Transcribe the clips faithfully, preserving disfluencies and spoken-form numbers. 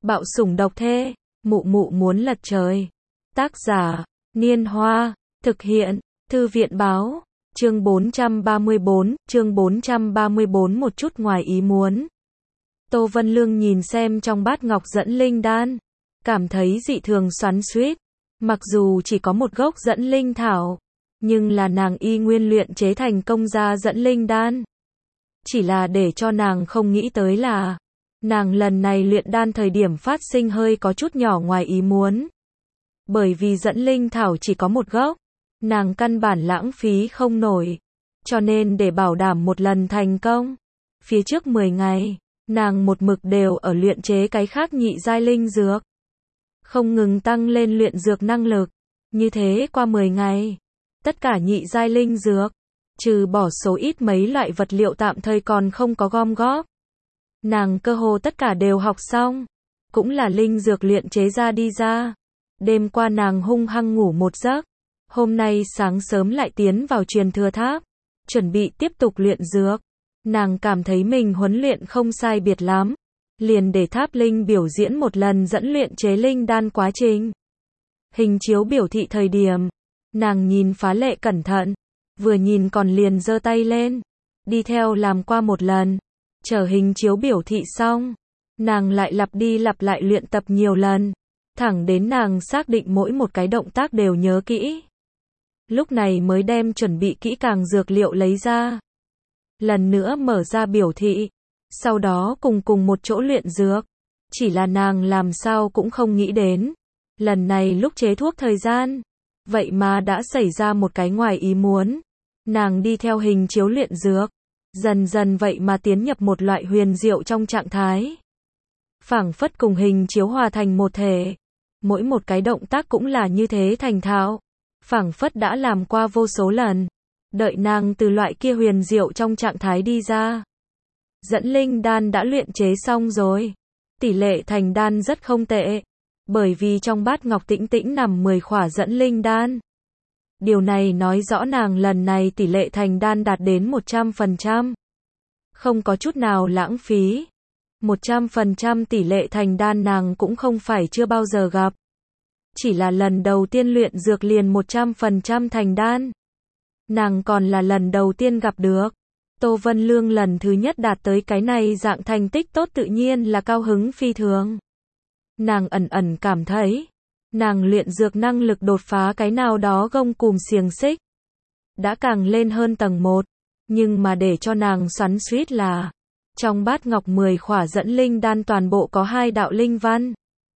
Bạo sủng độc thê, mụ mụ muốn lật trời. Tác giả, Niên Hoa, thực hiện, Thư viện báo, chương bốn trăm ba mươi bốn, chương bốn trăm ba mươi bốn một chút ngoài ý muốn. Tô Vân Lương nhìn xem trong bát ngọc dẫn linh đan, cảm thấy dị thường xoắn xuýt. Mặc dù chỉ có một gốc dẫn linh thảo, nhưng là nàng y nguyên luyện chế thành công ra dẫn linh đan. Chỉ là để cho nàng không nghĩ tới là, nàng lần này luyện đan thời điểm phát sinh hơi có chút nhỏ ngoài ý muốn. Bởi vì dẫn linh thảo chỉ có một gốc, nàng căn bản lãng phí không nổi. Cho nên để bảo đảm một lần thành công, phía trước mười ngày, nàng một mực đều ở luyện chế cái khác nhị giai linh dược. Không ngừng tăng lên luyện dược năng lực. Như thế qua mười ngày, tất cả nhị giai linh dược, trừ bỏ số ít mấy loại vật liệu tạm thời còn không có gom góp, nàng cơ hồ tất cả đều học xong, cũng là linh dược luyện chế ra đi ra. Đêm qua nàng hung hăng ngủ một giấc, hôm nay sáng sớm lại tiến vào truyền thừa tháp, chuẩn bị tiếp tục luyện dược. Nàng cảm thấy mình huấn luyện không sai biệt lắm, liền để tháp linh biểu diễn một lần dẫn luyện chế linh đan quá trình. Hình chiếu biểu thị thời điểm, nàng nhìn phá lệ cẩn thận, vừa nhìn còn liền giơ tay lên, đi theo làm qua một lần. Chờ hình chiếu biểu thị xong, nàng lại lặp đi lặp lại luyện tập nhiều lần, thẳng đến nàng xác định mỗi một cái động tác đều nhớ kỹ. Lúc này mới đem chuẩn bị kỹ càng dược liệu lấy ra. Lần nữa mở ra biểu thị, sau đó cùng cùng một chỗ luyện dược. Chỉ là nàng làm sao cũng không nghĩ đến, lần này lúc chế thuốc thời gian, vậy mà đã xảy ra một cái ngoài ý muốn. Nàng đi theo hình chiếu luyện dược, dần dần vậy mà tiến nhập một loại huyền diệu trong trạng thái. Phảng phất cùng hình chiếu hòa thành một thể, mỗi một cái động tác cũng là như thế thành thạo, phảng phất đã làm qua vô số lần. Đợi nàng từ loại kia huyền diệu trong trạng thái đi ra, dẫn linh đan đã luyện chế xong rồi. Tỷ lệ thành đan rất không tệ, bởi vì trong bát ngọc tĩnh tĩnh nằm mười khỏa dẫn linh đan. Điều này nói rõ nàng lần này tỷ lệ thành đan đạt đến một trăm phần trăm. Không có chút nào lãng phí. một trăm phần trăm tỷ lệ thành đan nàng cũng không phải chưa bao giờ gặp. Chỉ là lần đầu tiên luyện dược liền một trăm phần trăm thành đan. Nàng còn là lần đầu tiên gặp được. Tô Vân Lương lần thứ nhất đạt tới cái này dạng thành tích tốt tự nhiên là cao hứng phi thường. Nàng ẩn ẩn cảm thấy, nàng luyện dược năng lực đột phá cái nào đó gông cùm xiềng xích. Đã càng lên hơn tầng một, nhưng mà để cho nàng xoắn xuýt là, trong bát ngọc mười khỏa dẫn linh đan toàn bộ có hai đạo linh văn.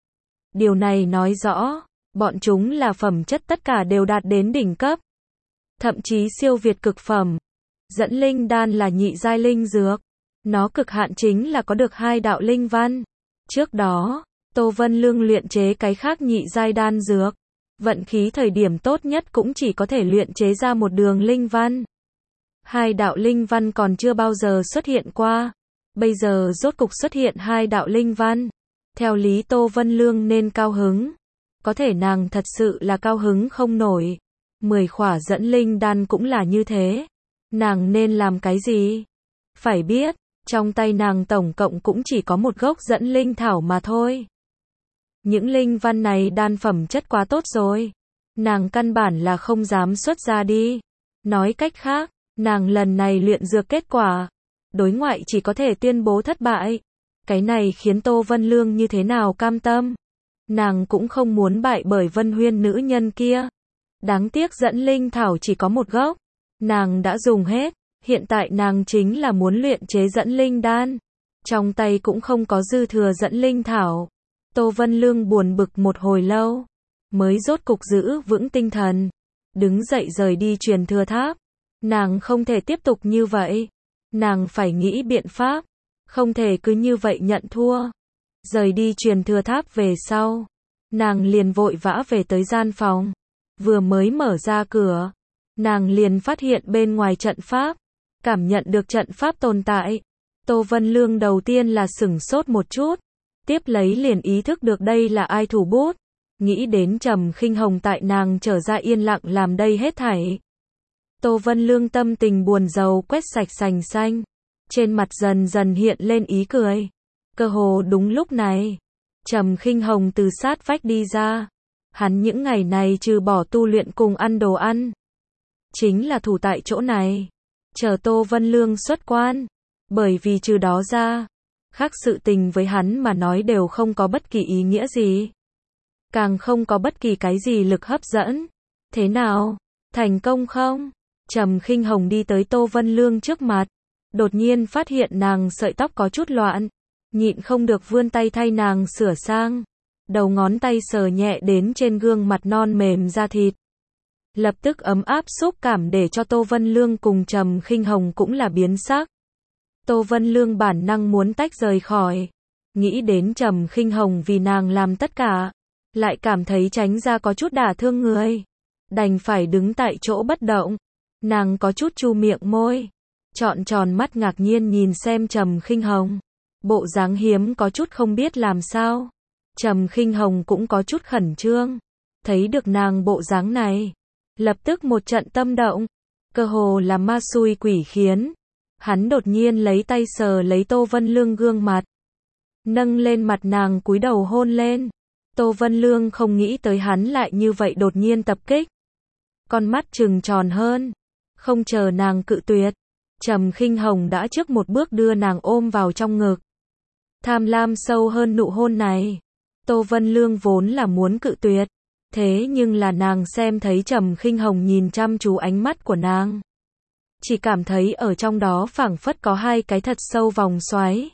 Điều này nói rõ, bọn chúng là phẩm chất tất cả đều đạt đến đỉnh cấp. Thậm chí siêu việt cực phẩm. Dẫn linh đan là nhị giai linh dược. Nó cực hạn chính là có được hai đạo linh văn. Trước đó, Tô Vân Lương luyện chế cái khác nhị giai đan dược. Vận khí thời điểm tốt nhất cũng chỉ có thể luyện chế ra một đường linh văn. Hai đạo linh văn còn chưa bao giờ xuất hiện qua. Bây giờ rốt cục xuất hiện hai đạo linh văn. Theo lý Tô Vân Lương nên cao hứng. Có thể nàng thật sự là cao hứng không nổi. Mười khỏa dẫn linh đan cũng là như thế. Nàng nên làm cái gì? Phải biết, trong tay nàng tổng cộng cũng chỉ có một gốc dẫn linh thảo mà thôi. Những linh văn này đan phẩm chất quá tốt rồi. Nàng căn bản là không dám xuất ra đi. Nói cách khác, nàng lần này luyện dược kết quả, đối ngoại chỉ có thể tuyên bố thất bại. Cái này khiến Tô Vân Lương như thế nào cam tâm. Nàng cũng không muốn bại bởi Vân Huyên nữ nhân kia. Đáng tiếc dẫn linh thảo chỉ có một gốc. Nàng đã dùng hết. Hiện tại nàng chính là muốn luyện chế dẫn linh đan. Trong tay cũng không có dư thừa dẫn linh thảo. Tô Vân Lương buồn bực một hồi lâu, mới rốt cục giữ vững tinh thần. Đứng dậy rời đi truyền thừa tháp. Nàng không thể tiếp tục như vậy. Nàng phải nghĩ biện pháp. Không thể cứ như vậy nhận thua. Rời đi truyền thừa tháp về sau, nàng liền vội vã về tới gian phòng. Vừa mới mở ra cửa, nàng liền phát hiện bên ngoài trận pháp. Cảm nhận được trận pháp tồn tại. Tô Vân Lương đầu tiên là sửng sốt một chút. Tiếp lấy liền ý thức được đây là ai thủ bút. Nghĩ đến Trầm Khinh Hồng tại nàng trở ra yên lặng làm đây hết thảy. Tô Vân Lương tâm tình buồn rầu quét sạch sành xanh. Trên mặt dần dần hiện lên ý cười. Cơ hồ đúng lúc này, Trầm Khinh Hồng từ sát vách đi ra. Hắn những ngày này trừ bỏ tu luyện cùng ăn đồ ăn, chính là thủ tại chỗ này, chờ Tô Vân Lương xuất quan. Bởi vì trừ đó ra, khác sự tình với hắn mà nói đều không có bất kỳ ý nghĩa gì. Càng không có bất kỳ cái gì lực hấp dẫn. Thế nào? Thành công không? Trầm Khinh Hồng đi tới Tô Vân Lương trước mặt. Đột nhiên phát hiện nàng sợi tóc có chút loạn. Nhịn không được vươn tay thay nàng sửa sang. Đầu ngón tay sờ nhẹ đến trên gương mặt non mềm da thịt. Lập tức ấm áp xúc cảm để cho Tô Vân Lương cùng Trầm Khinh Hồng cũng là biến sắc. Tô Vân Lương bản năng muốn tách rời khỏi. Nghĩ đến Trầm Khinh Hồng vì nàng làm tất cả. Lại cảm thấy tránh ra có chút đả thương người. Đành phải đứng tại chỗ bất động. Nàng có chút chu miệng môi. Trọn tròn mắt ngạc nhiên nhìn xem Trầm Khinh Hồng. Bộ dáng hiếm có chút không biết làm sao. Trầm Khinh Hồng cũng có chút khẩn trương. Thấy được nàng bộ dáng này. Lập tức một trận tâm động. Cơ hồ là ma xui quỷ khiến. Hắn đột nhiên lấy tay sờ lấy Tô Vân Lương gương mặt. Nâng lên mặt nàng cúi đầu hôn lên. Tô Vân Lương không nghĩ tới hắn lại như vậy đột nhiên tập kích. Con mắt trừng tròn hơn. Không chờ nàng cự tuyệt. Trầm Khinh Hồng đã trước một bước đưa nàng ôm vào trong ngực. Tham lam sâu hơn nụ hôn này. Tô Vân Lương vốn là muốn cự tuyệt. Thế nhưng là nàng xem thấy Trầm Khinh Hồng nhìn chăm chú ánh mắt của nàng. Chỉ cảm thấy ở trong đó phảng phất có hai cái thật sâu vòng xoáy.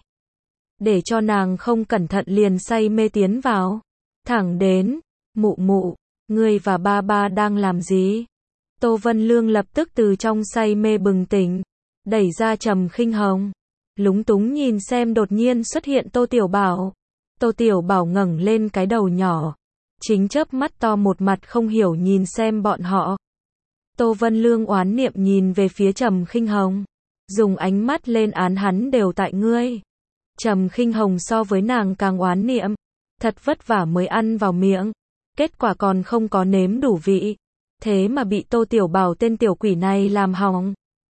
Để cho nàng không cẩn thận liền say mê tiến vào. Thẳng đến, mụ mụ, ngươi và ba ba đang làm gì? Tô Vân Lương lập tức từ trong say mê bừng tỉnh. Đẩy ra Trầm Khinh Hồng. Lúng túng nhìn xem đột nhiên xuất hiện Tô Tiểu Bảo. Tô Tiểu Bảo ngẩng lên cái đầu nhỏ. Chính chớp mắt to một mặt không hiểu nhìn xem bọn họ. Tô Vân Lương oán niệm nhìn về phía Trầm Khinh Hồng. Dùng ánh mắt lên án hắn đều tại ngươi. Trầm Khinh Hồng so với nàng càng oán niệm. Thật vất vả mới ăn vào miệng. Kết quả còn không có nếm đủ vị. Thế mà bị Tô Tiểu Bảo tên tiểu quỷ này làm hỏng.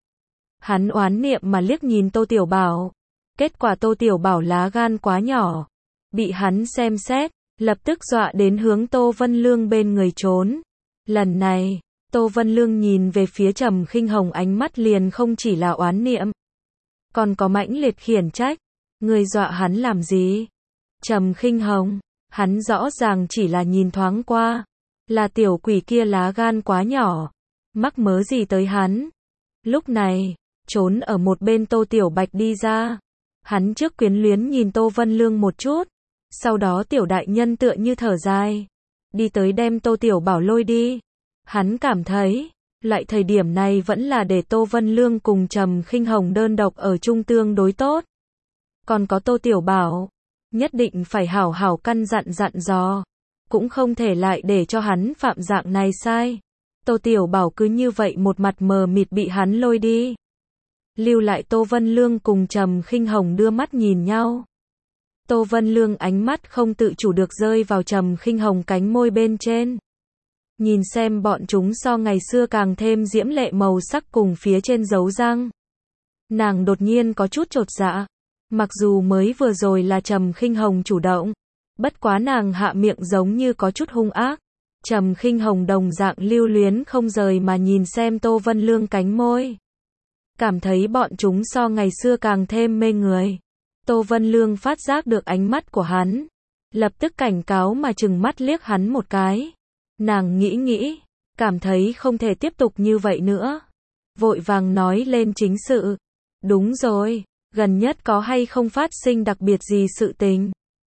Hắn oán niệm mà liếc nhìn Tô Tiểu Bảo. Kết quả Tô Tiểu Bảo lá gan quá nhỏ. Bị hắn xem xét. Lập tức dọa đến hướng Tô Vân Lương bên người trốn. Lần này, Tô Vân Lương nhìn về phía Trầm Khinh Hồng ánh mắt liền không chỉ là oán niệm. Còn có mãnh liệt khiển trách. Người dọa hắn làm gì? Trầm Khinh Hồng, hắn rõ ràng chỉ là nhìn thoáng qua. Là tiểu quỷ kia lá gan quá nhỏ. Mắc mớ gì tới hắn? Lúc này, trốn ở một bên Tô Tiểu Bạch đi ra. Hắn trước quyến luyến nhìn Tô Vân Lương một chút. Sau đó tiểu đại nhân tựa như thở dài. Đi tới đem Tô Tiểu Bảo lôi đi. Hắn cảm thấy, lại thời điểm này vẫn là để Tô Vân Lương cùng Trầm Khinh Hồng đơn độc ở chung tương đối tốt. Còn có Tô Tiểu Bảo, nhất định phải hảo hảo căn dặn dặn dò. Cũng không thể lại để cho hắn phạm dạng này sai. Tô Tiểu Bảo cứ như vậy một mặt mờ mịt bị hắn lôi đi. Lưu lại Tô Vân Lương cùng Trầm Khinh Hồng đưa mắt nhìn nhau. Tô Vân Lương ánh mắt không tự chủ được rơi vào Trầm Khinh Hồng cánh môi bên trên. Nhìn xem bọn chúng so ngày xưa càng thêm diễm lệ màu sắc cùng phía trên dấu răng. Nàng đột nhiên có chút chột dạ. Mặc dù mới vừa rồi là Trầm Khinh Hồng chủ động. Bất quá nàng hạ miệng giống như có chút hung ác. Trầm Khinh Hồng đồng dạng lưu luyến không rời mà nhìn xem Tô Vân Lương cánh môi. Cảm thấy bọn chúng so ngày xưa càng thêm mê người. Tô Vân Lương phát giác được ánh mắt của hắn. Lập tức cảnh cáo mà trừng mắt liếc hắn một cái. Nàng nghĩ nghĩ. Cảm thấy không thể tiếp tục như vậy nữa. Vội vàng nói lên chính sự. Đúng rồi. Gần nhất có hay không phát sinh đặc biệt gì sự tình?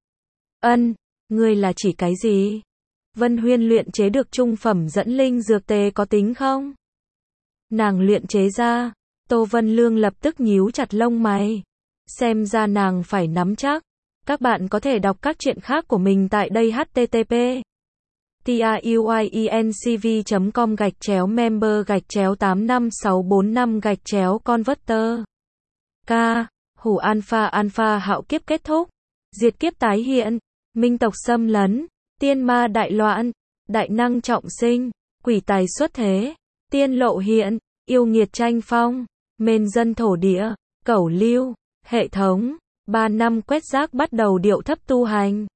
Ân. Ngươi là chỉ cái gì? Vân Huyên luyện chế được trung phẩm dẫn linh dược tề có tính không? Nàng luyện chế ra. Tô Vân Lương lập tức nhíu chặt lông mày. Xem ra nàng phải nắm chắc. Các bạn có thể đọc các truyện khác của mình tại đây h t t p truyencv chấm com gạch chéo member gạch chéo tám năm sáu bốn năm gạch chéo converter. K. Hủ alpha alpha hạo kiếp kết thúc. Diệt kiếp tái hiện. Minh tộc xâm lấn. Tiên ma đại loạn. Đại năng trọng sinh. Quỷ tài xuất thế. Tiên lộ hiện. Yêu nghiệt tranh phong. Mên dân thổ địa. Cẩu lưu. Hệ thống. Ba năm quét rác bắt đầu điệu thấp tu hành.